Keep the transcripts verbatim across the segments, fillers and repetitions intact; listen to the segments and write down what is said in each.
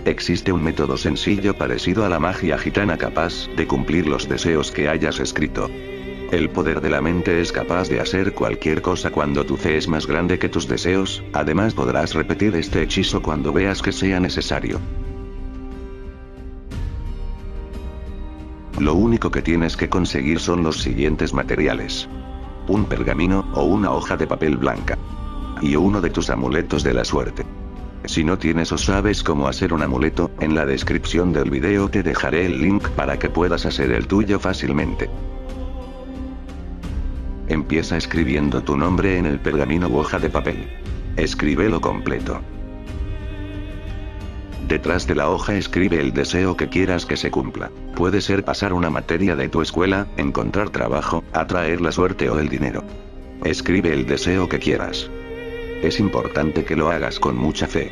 Existe un método sencillo parecido a la magia gitana capaz de cumplir los deseos que hayas escrito. El poder de la mente es capaz de hacer cualquier cosa cuando tu fe es más grande que tus deseos, además podrás repetir este hechizo cuando veas que sea necesario. Lo único que tienes que conseguir son los siguientes materiales: un pergamino, o una hoja de papel blanca. Y uno de tus amuletos de la suerte. Si no tienes o sabes cómo hacer un amuleto, en la descripción del video te dejaré el link para que puedas hacer el tuyo fácilmente. Empieza escribiendo tu nombre en el pergamino u hoja de papel. Escríbelo completo. Detrás de la hoja escribe el deseo que quieras que se cumpla. Puede ser pasar una materia de tu escuela, encontrar trabajo, atraer la suerte o el dinero. Escribe el deseo que quieras. Es importante que lo hagas con mucha fe.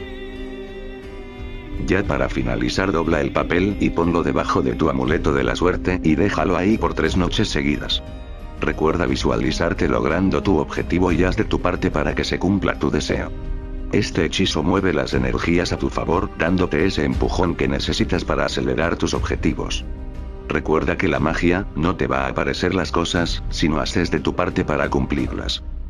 Ya para finalizar, dobla el papel y ponlo debajo de tu amuleto de la suerte y déjalo ahí por tres noches seguidas. Recuerda visualizarte logrando tu objetivo y haz de tu parte para que se cumpla tu deseo. Este hechizo mueve las energías a tu favor, dándote ese empujón que necesitas para acelerar tus objetivos. Recuerda que la magia no te va a aparecer las cosas, sino haces de tu parte para cumplirlas.